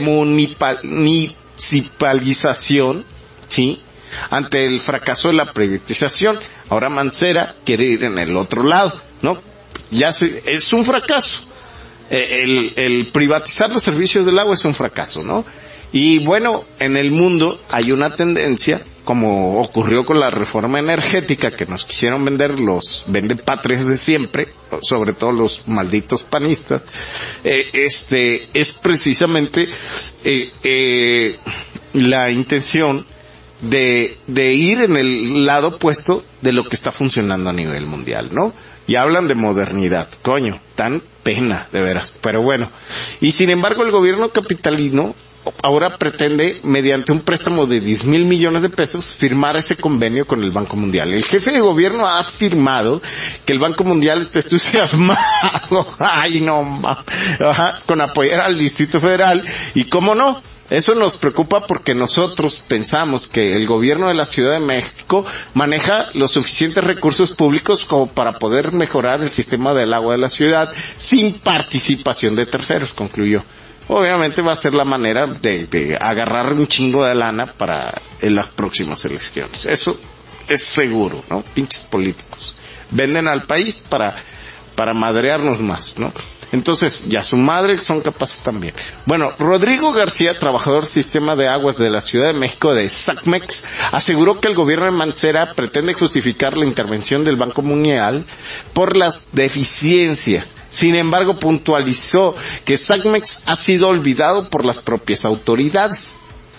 remunicipalización, ¿sí?, ante el fracaso de la privatización. Ahora Mancera quiere ir en el otro lado, ¿no? Ya se, es un fracaso. Eh, el, el privatizar los servicios del agua es un fracaso, ¿no? Y bueno, en el mundo hay una tendencia, como ocurrió con la reforma energética, que nos quisieron vender los vendepatrias de siempre, sobre todo los malditos panistas, eh, este, es precisamente eh, eh, la intención de de ir en el lado opuesto de lo que está funcionando a nivel mundial, ¿no? Y hablan de modernidad, coño, tan pena, de veras, pero bueno. Y sin embargo el gobierno capitalino ahora pretende, mediante un préstamo de diez mil millones de pesos, firmar ese convenio con el Banco Mundial. El jefe de gobierno ha afirmado que el Banco Mundial está entusiasmado, ay no, ajá, con apoyar al Distrito Federal, y cómo no, eso nos preocupa porque nosotros pensamos que el gobierno de la Ciudad de México maneja los suficientes recursos públicos como para poder mejorar el sistema del agua de la ciudad sin participación de terceros, concluyó. Obviamente va a ser la manera de, de agarrar un chingo de lana para en las próximas elecciones. Eso es seguro, ¿no? Pinches políticos. Venden al país para, para madrearnos más, ¿no? Entonces, ya su madre son capaces también. Bueno, Rodrigo García, trabajador sistema de aguas de la Ciudad de México de SACMEX, aseguró que el gobierno de Mancera pretende justificar la intervención del Banco Mundial por las deficiencias. Sin embargo, puntualizó que SACMEX ha sido olvidado por las propias autoridades.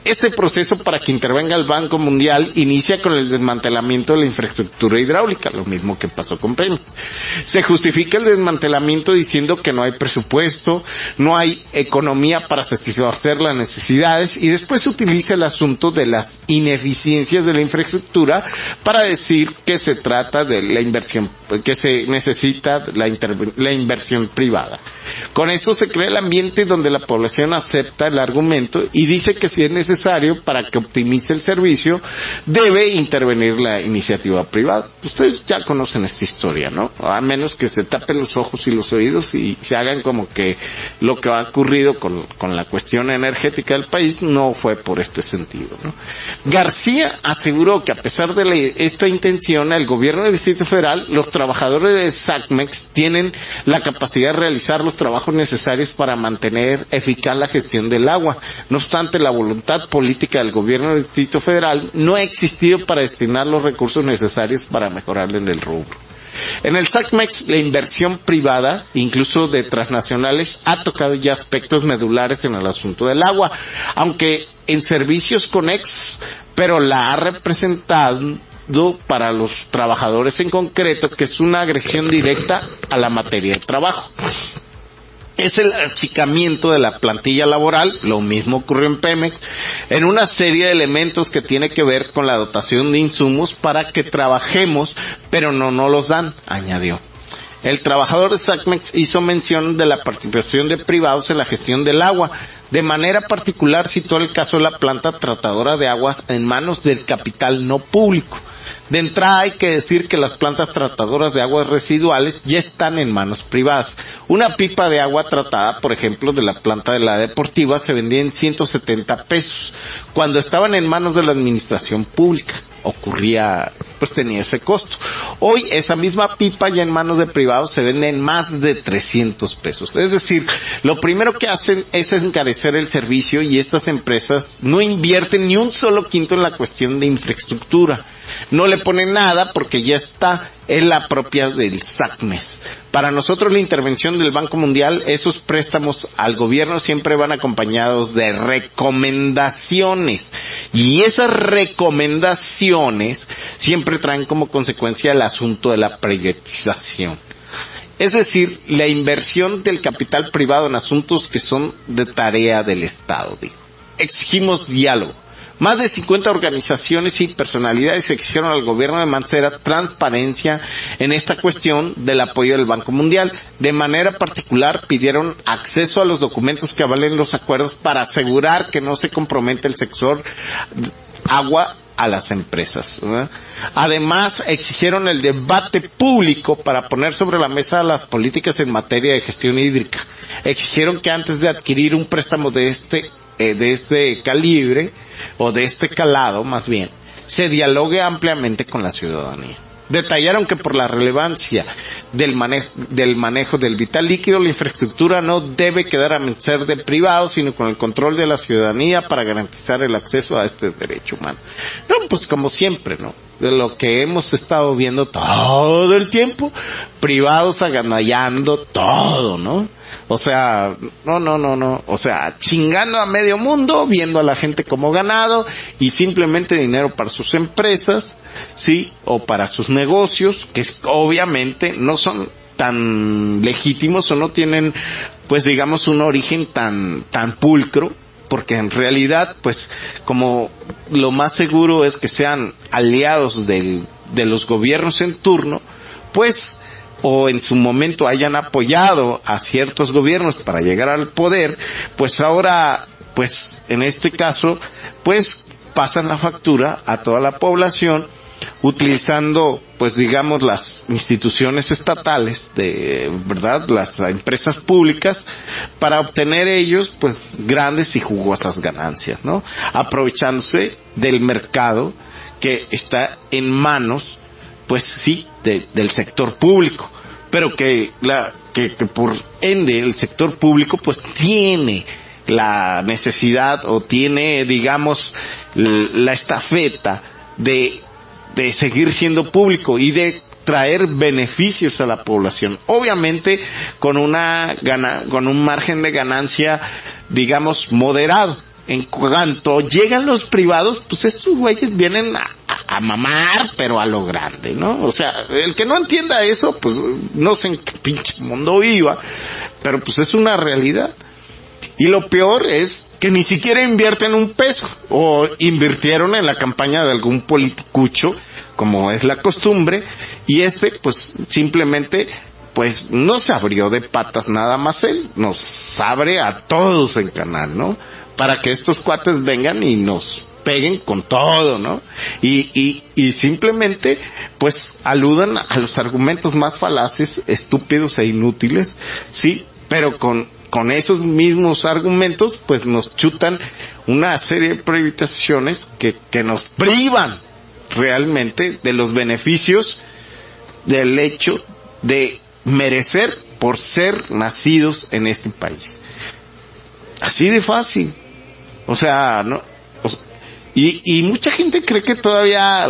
Este proceso, para que intervenga el Banco Mundial, inicia con el desmantelamiento de la infraestructura hidráulica, lo mismo que pasó con Pemex. Se justifica el desmantelamiento diciendo que no hay presupuesto, no hay economía para satisfacer las necesidades, y después se utiliza el asunto de las ineficiencias de la infraestructura para decir que se trata de la inversión, que se necesita la, interv- la inversión privada. Con esto se crea el ambiente donde la población acepta el argumento y dice que si es necesario para que optimice el servicio, debe intervenir la iniciativa privada. Ustedes ya conocen esta historia, ¿no? A menos que se tapen los ojos y los oídos y se hagan como que lo que ha ocurrido con, con la cuestión energética del país no fue por este sentido, ¿no? García aseguró que a pesar de la, esta intención, el gobierno del Distrito Federal, los trabajadores de SACMEX tienen la capacidad de realizar los trabajos necesarios para mantener eficaz la gestión del agua. No obstante, la voluntad política del gobierno del Distrito Federal no ha existido para destinar los recursos necesarios para mejorar en el rubro. En el SACMEX, la inversión privada, incluso de transnacionales, ha tocado ya aspectos medulares en el asunto del agua, aunque en servicios conexos, pero la ha representado para los trabajadores en concreto, que es una agresión directa a la materia de trabajo. Es el achicamiento de la plantilla laboral, lo mismo ocurrió en Pemex, en una serie de elementos que tiene que ver con la dotación de insumos para que trabajemos, pero no nos los dan, añadió. El trabajador de SACMEX hizo mención de la participación de privados en la gestión del agua. De manera particular citó el caso de la planta tratadora de aguas en manos del capital no público. De entrada hay que decir que las plantas tratadoras de aguas residuales ya están en manos privadas. Una pipa de agua tratada, por ejemplo, de la planta de la Deportiva, se vendía en ciento setenta pesos. Cuando estaban en manos de la administración pública, ocurría, pues tenía ese costo. Hoy esa misma pipa ya en manos de privados se vende en más de trescientos pesos. Es decir, lo primero que hacen es encarecer el servicio, y estas empresas no invierten ni un solo quinto en la cuestión de infraestructura. No le ponen nada porque ya está en la propia del SACMEX. Para nosotros la intervención del Banco Mundial, esos préstamos al gobierno siempre van acompañados de recomendaciones, y esas recomendaciones siempre traen como consecuencia el asunto de la privatización. Es decir, la inversión del capital privado en asuntos que son de tarea del Estado, digo. Exigimos diálogo. Más de cincuenta organizaciones y personalidades exigieron al gobierno de Mancera transparencia en esta cuestión del apoyo del Banco Mundial. De manera particular pidieron acceso a los documentos que avalen los acuerdos para asegurar que no se compromete el sector agua a las empresas, ¿verdad? Además, exigieron el debate público para poner sobre la mesa las políticas en materia de gestión hídrica. Exigieron que antes de adquirir un préstamo de este eh, de este calibre, o de este calado más bien, se dialogue ampliamente con la ciudadanía. Detallaron que por la relevancia del manejo, del manejo del vital líquido, la infraestructura no debe quedar a merced de privados, sino con el control de la ciudadanía para garantizar el acceso a este derecho humano. No, pues como siempre, ¿no? De lo que hemos estado viendo todo el tiempo, privados agandallando todo, ¿no? O sea, no, no, no, no, o sea, chingando a medio mundo, viendo a la gente como ganado, y simplemente dinero para sus empresas, sí, o para sus negocios, que obviamente no son tan legítimos o no tienen, pues digamos, un origen tan, tan pulcro, porque en realidad, pues, como lo más seguro es que sean aliados del, de los gobiernos en turno, pues, o en su momento hayan apoyado a ciertos gobiernos para llegar al poder, pues ahora, pues en este caso, pues pasan la factura a toda la población, utilizando, pues digamos, las instituciones estatales, de verdad, las empresas públicas, para obtener ellos, pues, grandes y jugosas ganancias, ¿no? Aprovechándose del mercado que está en manos, pues sí, de, del sector público, pero que la que, que por ende el sector público pues tiene la necesidad o tiene, digamos, la estafeta de de seguir siendo público y de traer beneficios a la población, obviamente con una gana, con un margen de ganancia, digamos, moderado, en cuanto llegan los privados, pues estos güeyes vienen a, a, a mamar, pero a lo grande, ¿no? O sea, el que no entienda eso, pues no sé en qué pinche mundo viva, pero pues es una realidad. Y lo peor es que ni siquiera invierten un peso, o invirtieron en la campaña de algún politicucho, como es la costumbre, y este, pues, simplemente, pues, no se abrió de patas nada más él, nos abre a todos en canal, ¿no? Para que estos cuates vengan y nos peguen con todo, ¿no? Y, y, y simplemente, pues, aludan a los argumentos más falaces, estúpidos e inútiles, ¿sí? Pero con, con esos mismos argumentos, pues nos chutan una serie de prohibiciones que, que nos privan realmente de los beneficios del hecho de merecer por ser nacidos en este país. Así de fácil. O sea, no, o sea, y, y mucha gente cree que todavía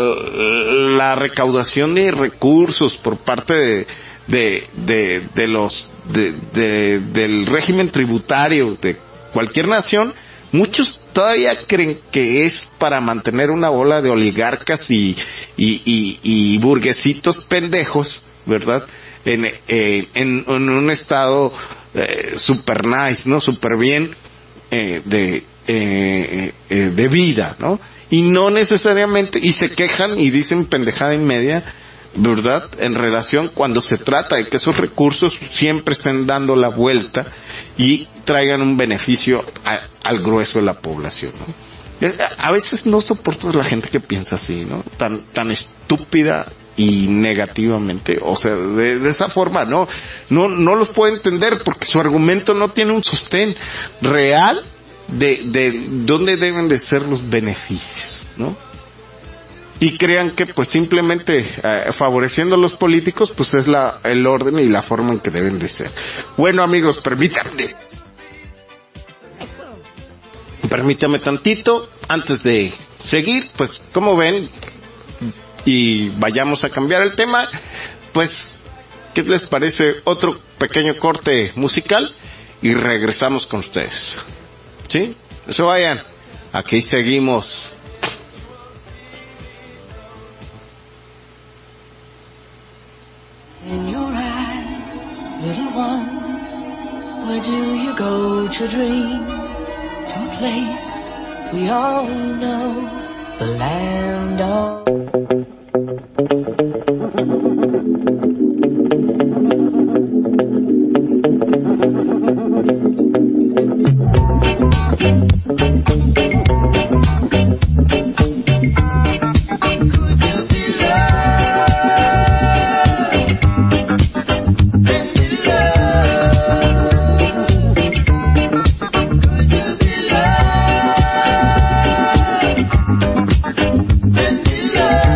la recaudación de recursos por parte de, de, de, de los, de, de, del régimen tributario de cualquier nación, muchos todavía creen que es para mantener una bola de oligarcas y, y, y, y burguesitos pendejos, ¿verdad? En, eh, en, en un estado eh, super nice, ¿no? Super bien eh, de, eh, eh, de vida, ¿no? Y no necesariamente, y se quejan y dicen pendejada y media, ¿verdad? En relación cuando se trata de que esos recursos siempre estén dando la vuelta y traigan un beneficio a, al grueso de la población, ¿no? A veces no soporto a la gente que piensa así, ¿no? Tan, tan estúpida y negativamente, o sea, de, de esa forma, ¿no? No, no los puedo entender porque su argumento no tiene un sostén real de, de dónde deben de ser los beneficios, ¿no? Y crean que pues simplemente eh, favoreciendo a los políticos pues es la, el orden y la forma en que deben de ser. Bueno, amigos, permítanme. Permítame tantito, antes de seguir, pues como ven, y vayamos a cambiar el tema, pues, ¿qué les parece otro pequeño corte musical? Y regresamos con ustedes. ¿Sí? No se vayan, aquí seguimos. In your eyes, little one, where do you go to dream? To a place we all know, the land of... Yeah.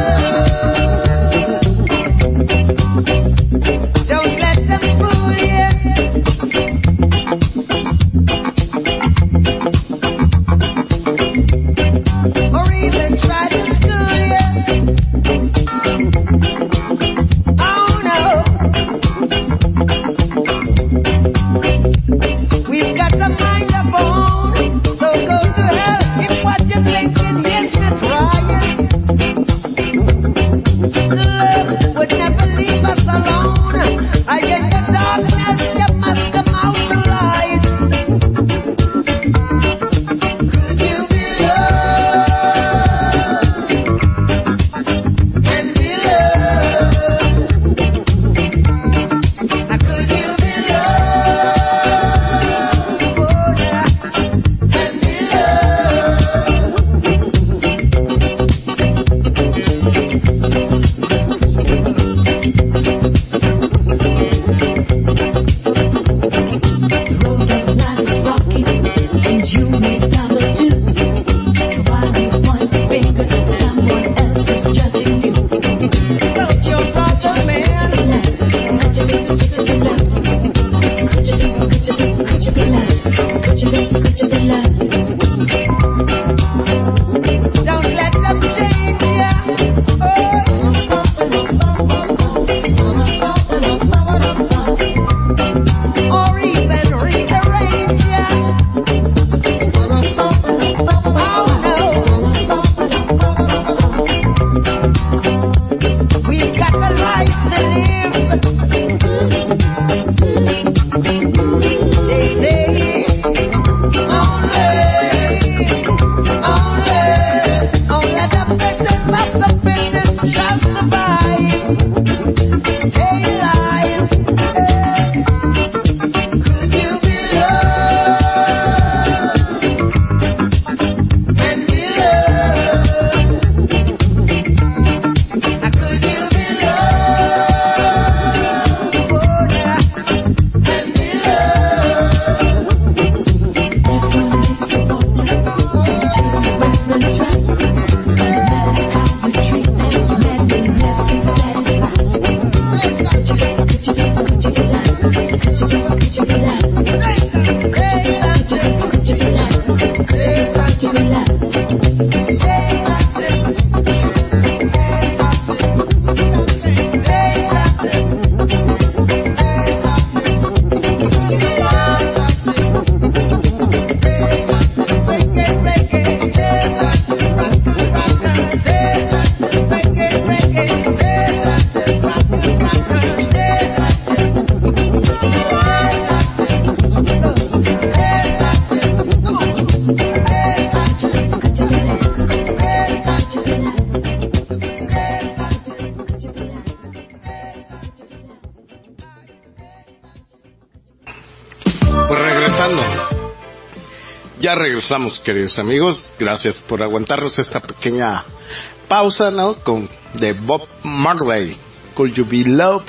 Ya regresamos, queridos amigos. Gracias por aguantarnos esta pequeña pausa, ¿no? Con de Bob Marley, Could You Be Loved.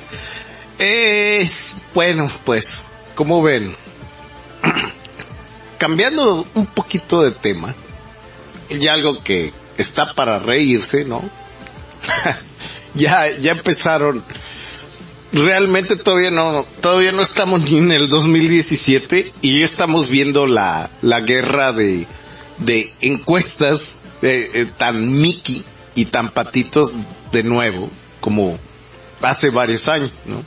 Es bueno, pues, como ven, cambiando un poquito de tema, y algo que está para reírse, ¿no? ya, ya empezaron. Realmente todavía no, todavía no estamos ni en el dos mil diecisiete y ya estamos viendo la, la guerra de, de encuestas eh, eh, tan Mickey y tan patitos de nuevo como hace varios años, ¿no?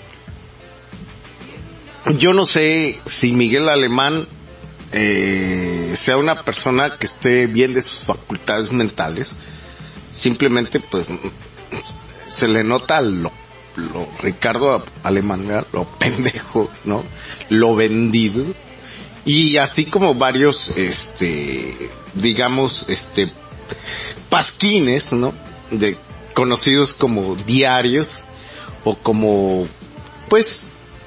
Yo no sé si Miguel Alemán eh, sea una persona que esté bien de sus facultades mentales. Simplemente pues se le nota lo lo Ricardo Alemán, lo pendejo, ¿no? Lo vendido. Y así como varios, este, digamos, este, pasquines, ¿no? De, conocidos como diarios, o como, pues,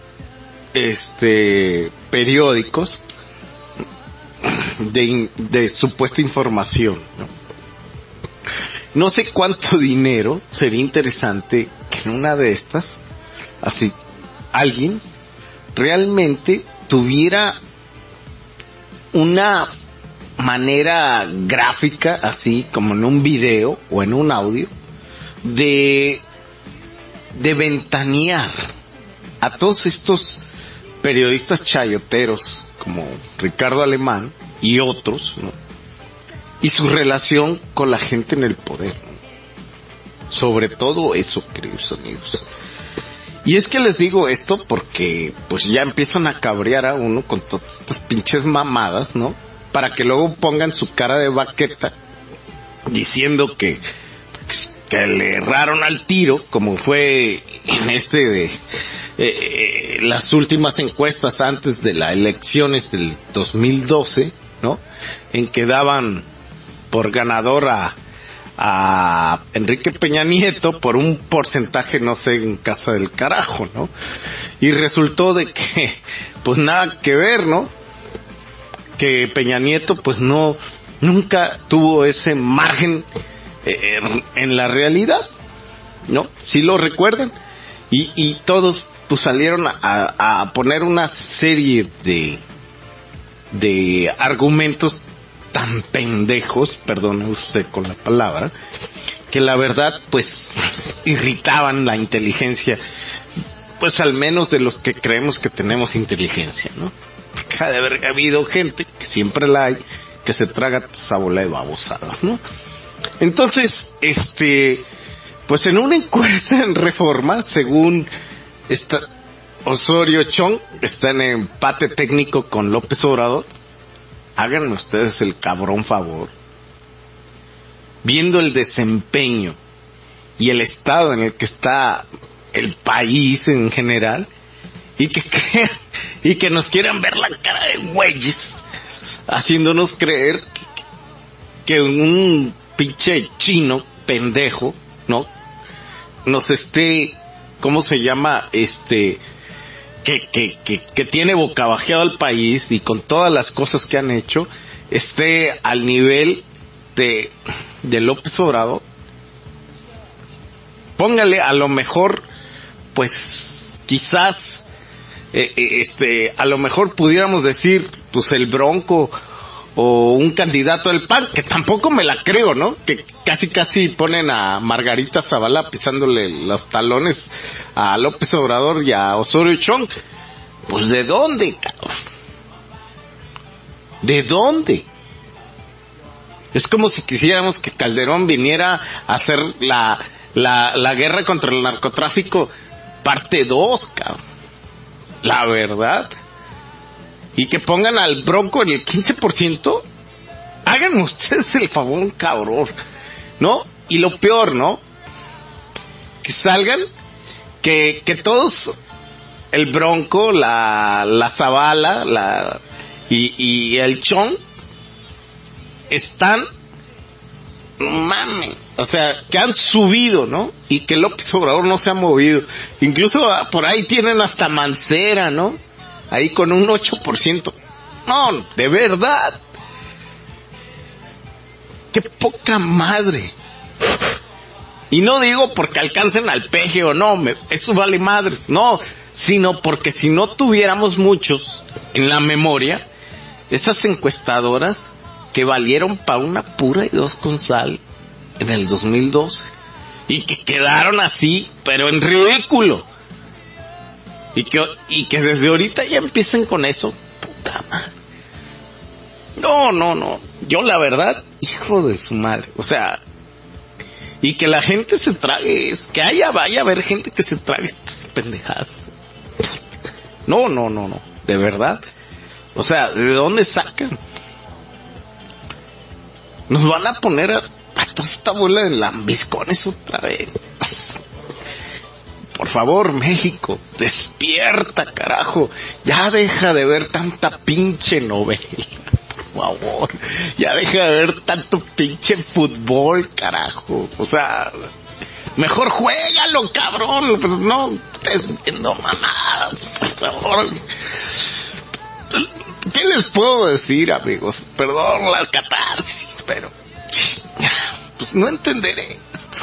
este, periódicos, de, de supuesta información, ¿no? No sé cuánto dinero sería interesante que en una de estas, así, alguien realmente tuviera una manera gráfica, así como en un video o en un audio, de, de ventanear a todos estos periodistas chayoteros como Ricardo Alemán y otros, ¿no? Y su relación con la gente en el poder, ¿no? Sobre todo eso, queridos amigos. Y es que les digo esto porque pues ya empiezan a cabrear a uno con todas estas pinches mamadas, ¿no? Para que luego pongan su cara de baqueta diciendo que, que le erraron al tiro, como fue en este de eh, eh, las últimas encuestas antes de las elecciones del dos mil doce, ¿no? En que daban por ganador a, a Enrique Peña Nieto por un porcentaje, no sé, en casa del carajo, ¿no? Y resultó de que, pues nada que ver, ¿no? Que Peña Nieto, pues no, nunca tuvo ese margen eh, en la realidad, ¿no? ¿Sí lo recuerdan? Y, y todos, pues salieron a, a poner una serie de, de argumentos tan pendejos, perdone usted con la palabra, que la verdad pues irritaban la inteligencia, pues al menos de los que creemos que tenemos inteligencia, ¿no? Porque ha de haber habido gente, que siempre la hay, que se traga esa bola de babosadas, ¿no? Entonces, este, pues en una encuesta en Reforma, según esta Osorio Chong, está en empate técnico con López Obrador. Háganme ustedes el cabrón favor, viendo el desempeño y el estado en el que está el país en general, y que crean, y que nos quieran ver la cara de güeyes, haciéndonos creer que, que un pinche chino pendejo, ¿no? Nos esté ¿cómo se llama? Este, que, que, que, que tiene bocabajeado al país y con todas las cosas que han hecho, esté al nivel de, de López Obrador. Póngale, a lo mejor, pues, quizás, eh, este, a lo mejor pudiéramos decir, pues, el Bronco, o un candidato del P A N, que tampoco me la creo, ¿no? Que casi casi ponen a Margarita Zavala pisándole los talones a López Obrador y a Osorio Chong. Pues, ¿de dónde, cabrón? ¿De dónde? Es como si quisiéramos que Calderón viniera a hacer la, la, la guerra contra el narcotráfico parte dos, cabrón. La verdad. Y que pongan al Bronco en el quince por ciento, hagan ustedes el favor, cabrón, ¿no? Y lo peor, ¿no? Que salgan, que, que todos, el Bronco, la, la Zavala, la, y, y el Chong, están, mames, o sea, que han subido, ¿no? Y que López Obrador no se ha movido. Incluso por ahí tienen hasta Mancera, ¿no? Ahí con un ocho por ciento. No, de verdad. Qué poca madre. Y no digo porque alcancen al peje o no, me, eso vale madres. No, sino porque si no tuviéramos muchos en la memoria, esas encuestadoras que valieron para una pura y dos con sal en el dos mil doce. Y que quedaron así, pero en ridículo. Y que, y que desde ahorita ya empiecen con eso. Puta madre. No, no, no. Yo la verdad, hijo de su madre. O sea, y que la gente se trague, que haya, vaya a haber gente que se trague estas pendejadas. No, no, no, no. De verdad. O sea, ¿de dónde sacan? Nos van a poner a, a toda esta bola de lambiscones otra vez. Por favor, México, despierta, carajo. Ya deja de ver tanta pinche novela, por favor. Ya deja de ver tanto pinche fútbol, carajo. O sea, mejor juégalo, cabrón. Pero no estés viendo mamadas, por favor. ¿Qué les puedo decir, amigos? Perdón la catarsis, pero pues no entenderé esto.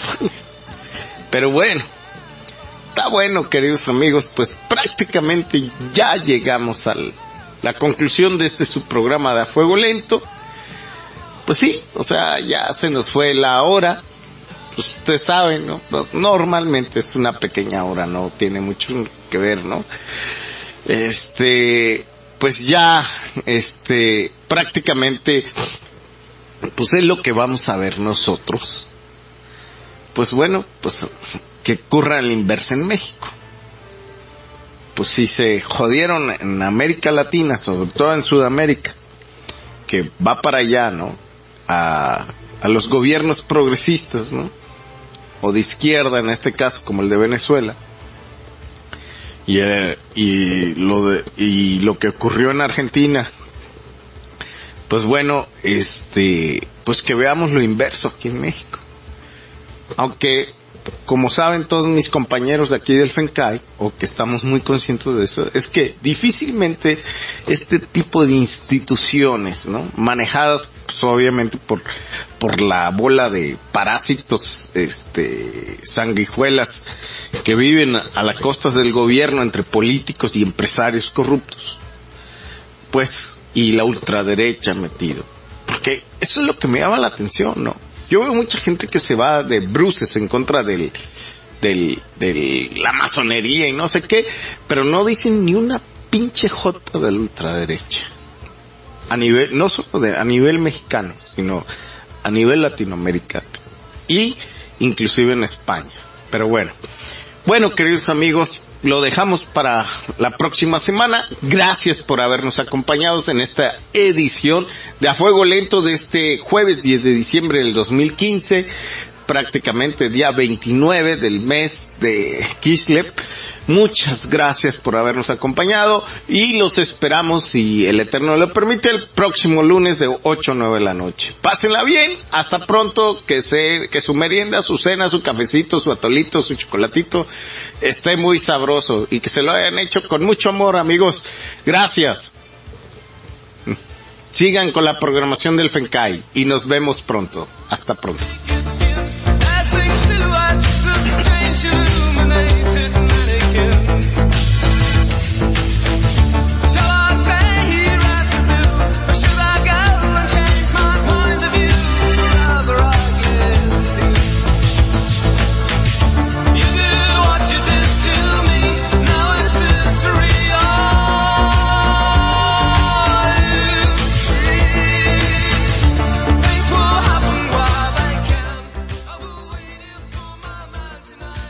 Pero bueno. Está bueno, queridos amigos, pues prácticamente ya llegamos a la conclusión de este subprograma de A Fuego Lento. Pues sí, o sea, ya se nos fue la hora. Pues ustedes saben, ¿no? Normalmente es una pequeña hora, no tiene mucho que ver, ¿no? Este, pues ya, este, prácticamente, pues es lo que vamos a ver nosotros. Pues bueno, pues que ocurra la inversa en México. Pues si se jodieron en América Latina, sobre todo en Sudamérica, que va para allá, ¿no? A, a los gobiernos progresistas, ¿no? O de izquierda en este caso, como el de Venezuela. Y, eh, y lo de, y lo que ocurrió en Argentina, pues bueno, este, pues que veamos lo inverso aquí en México. Aunque, como saben todos mis compañeros de aquí del FENCAI, o que estamos muy conscientes de eso, es que difícilmente este tipo de instituciones, ¿no? Manejadas, pues obviamente por, por la bola de parásitos, este, sanguijuelas, que viven a las costas del gobierno entre políticos y empresarios corruptos, pues, y la ultraderecha metido. Porque eso es lo que me llama la atención, ¿no? Yo veo mucha gente que se va de bruces en contra del, del, de la masonería y no sé qué, pero no dicen ni una pinche jota de la ultraderecha. A nivel, no solo de, a nivel mexicano, sino a nivel latinoamericano. Y inclusive en España. Pero bueno. Bueno, queridos amigos, lo dejamos para la próxima semana. Gracias por habernos acompañado en esta edición de A Fuego Lento de este jueves diez de diciembre del dos mil quince. prácticamente día veintinueve del mes de Kislev. Muchas gracias por habernos acompañado y los esperamos, si el Eterno lo permite, el próximo lunes de ocho a nueve de la noche. Pásenla bien, hasta pronto, que se, que su merienda, su cena, su cafecito, su atolito, su chocolatito esté muy sabroso y que se lo hayan hecho con mucho amor, amigos. Gracias. Sigan con la programación del Fencai y nos vemos pronto. Hasta pronto.